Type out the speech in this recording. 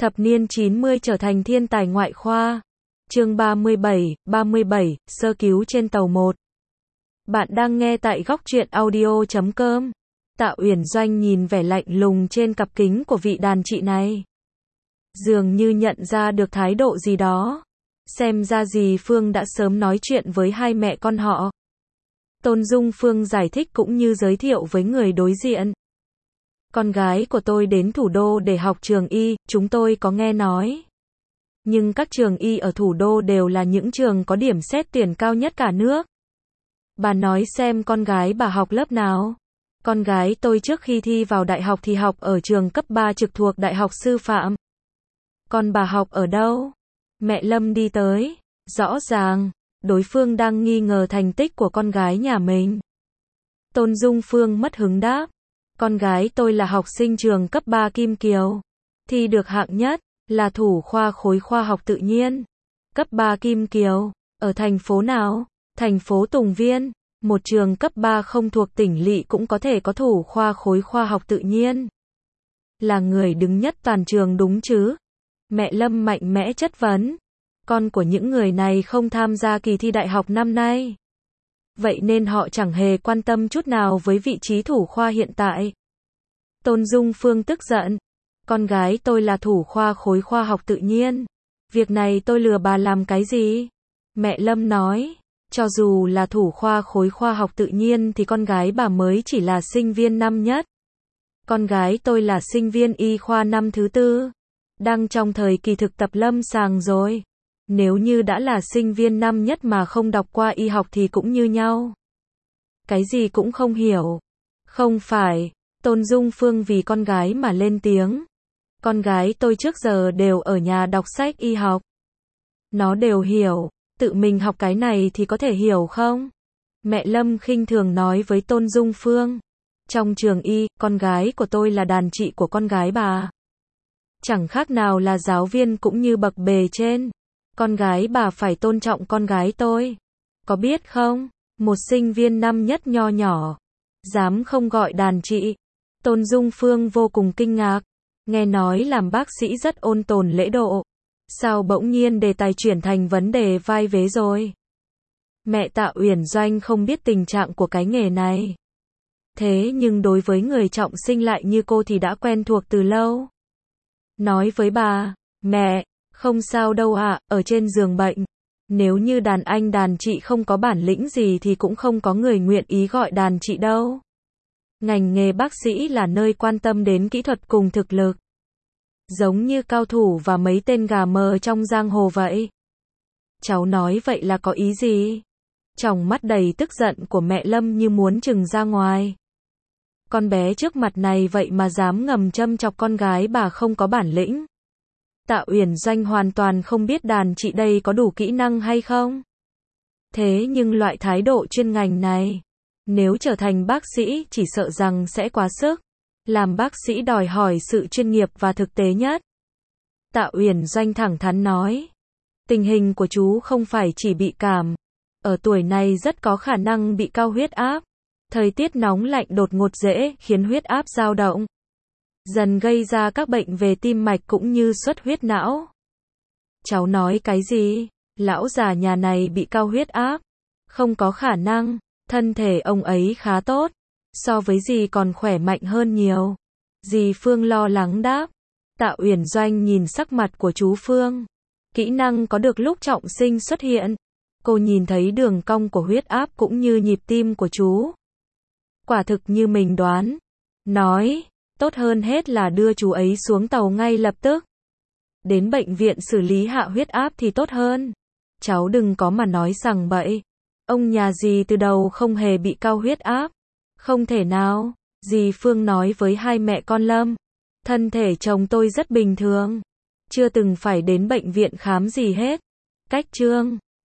Thập niên 90 trở thành thiên tài ngoại khoa. Chương 37, sơ cứu trên tàu 1. Bạn đang nghe tại góc truyện audio.com. Tạ Uyển Doanh nhìn vẻ lạnh lùng trên cặp kính của vị đàn chị này. Dường như nhận ra được thái độ gì đó. Xem ra dì Phương đã sớm nói chuyện với hai mẹ con họ. Tôn Dung Phương giải thích cũng như giới thiệu với người đối diện. Con gái của tôi đến thủ đô để học trường y, chúng tôi có nghe nói. Nhưng các trường y ở thủ đô đều là những trường có điểm xét tuyển cao nhất cả nước. Bà nói xem con gái bà học lớp nào? Con gái tôi trước khi thi vào đại học thì học ở trường cấp 3 trực thuộc Đại học Sư phạm. Còn bà học ở đâu? Mẹ Lâm đi tới. Rõ ràng, đối phương đang nghi ngờ thành tích của con gái nhà mình. Tôn Dung Phương mất hứng đáp. Con gái tôi là học sinh trường cấp 3 Kim Kiều. Thi được hạng nhất, là thủ khoa khối khoa học tự nhiên. Cấp 3 Kim Kiều, ở thành phố nào? Thành phố Tùng Viên. Một trường cấp 3 không thuộc tỉnh lỵ cũng có thể có thủ khoa khối khoa học tự nhiên. Là người đứng nhất toàn trường đúng chứ? Mẹ Lâm mạnh mẽ chất vấn. Con của những người này không tham gia kỳ thi đại học năm nay. Vậy nên họ chẳng hề quan tâm chút nào với vị trí thủ khoa hiện tại. Tôn Dung Phương tức giận. Con gái tôi là thủ khoa khối khoa học tự nhiên. Việc này tôi lừa bà làm cái gì? Mẹ Lâm nói. Cho dù là thủ khoa khối khoa học tự nhiên thì con gái bà mới chỉ là sinh viên năm nhất. Con gái tôi là sinh viên y khoa năm thứ 4. Đang trong thời kỳ thực tập lâm sàng rồi. Nếu như đã là sinh viên năm nhất mà không đọc qua y học thì cũng như nhau. Cái gì cũng không hiểu. Không phải. Tôn Dung Phương vì con gái mà lên tiếng. Con gái tôi trước giờ đều ở nhà đọc sách y học. Nó đều hiểu. Tự mình học cái này thì có thể hiểu không? Mẹ Lâm khinh thường nói với Tôn Dung Phương. Trong trường y, con gái của tôi là đàn chị của con gái bà. Chẳng khác nào là giáo viên cũng như bậc bề trên. Con gái bà phải tôn trọng con gái tôi. Có biết không? Một sinh viên năm nhất nho nhỏ. Dám không gọi đàn chị. Tôn Dung Phương vô cùng kinh ngạc. Nghe nói làm bác sĩ rất ôn tồn lễ độ. Sao bỗng nhiên đề tài chuyển thành vấn đề vai vế rồi? Mẹ Tạ Uyển Doanh không biết tình trạng của cái nghề này. Thế nhưng đối với người trọng sinh lại như cô thì đã quen thuộc từ lâu. Nói với bà, mẹ, không sao đâu ạ, ở trên giường bệnh. Nếu như đàn anh đàn chị không có bản lĩnh gì thì cũng không có người nguyện ý gọi đàn chị đâu. Ngành nghề bác sĩ là nơi quan tâm đến kỹ thuật cùng thực lực. Giống như cao thủ và mấy tên gà mờ trong giang hồ vậy. Cháu nói vậy là có ý gì? Tròng mắt đầy tức giận của mẹ Lâm như muốn trừng ra ngoài. Con bé trước mặt này vậy mà dám ngầm châm chọc con gái bà không có bản lĩnh. Tạ Uyển Doanh hoàn toàn không biết đàn chị đây có đủ kỹ năng hay không. Thế nhưng loại thái độ chuyên ngành này, nếu trở thành bác sĩ chỉ sợ rằng sẽ quá sức. Làm bác sĩ đòi hỏi sự chuyên nghiệp và thực tế nhất. Tạ Uyển Doanh thẳng thắn nói. Tình hình của chú không phải chỉ bị cảm. Ở tuổi này rất có khả năng bị cao huyết áp. Thời tiết nóng lạnh đột ngột dễ khiến huyết áp dao động. Dần gây ra các bệnh về tim mạch cũng như xuất huyết não. Cháu nói cái gì? Lão già nhà này bị cao huyết áp. Không có khả năng. Thân thể ông ấy khá tốt. So với dì còn khỏe mạnh hơn nhiều. Dì Phương lo lắng đáp. Tạ Uyển Doanh nhìn sắc mặt của chú Phương. Kỹ năng có được lúc trọng sinh xuất hiện. Cô nhìn thấy đường cong của huyết áp cũng như nhịp tim của chú. Quả thực như mình đoán. Nói, tốt hơn hết là đưa chú ấy xuống tàu ngay lập tức. Đến bệnh viện xử lý hạ huyết áp thì tốt hơn. Cháu đừng có mà nói sằng bậy. Ông nhà dì từ đầu không hề bị cao huyết áp. Không thể nào, dì Phương nói với hai mẹ con Lâm. Thân thể chồng tôi rất bình thường. Chưa từng phải đến bệnh viện khám gì hết. Cách chương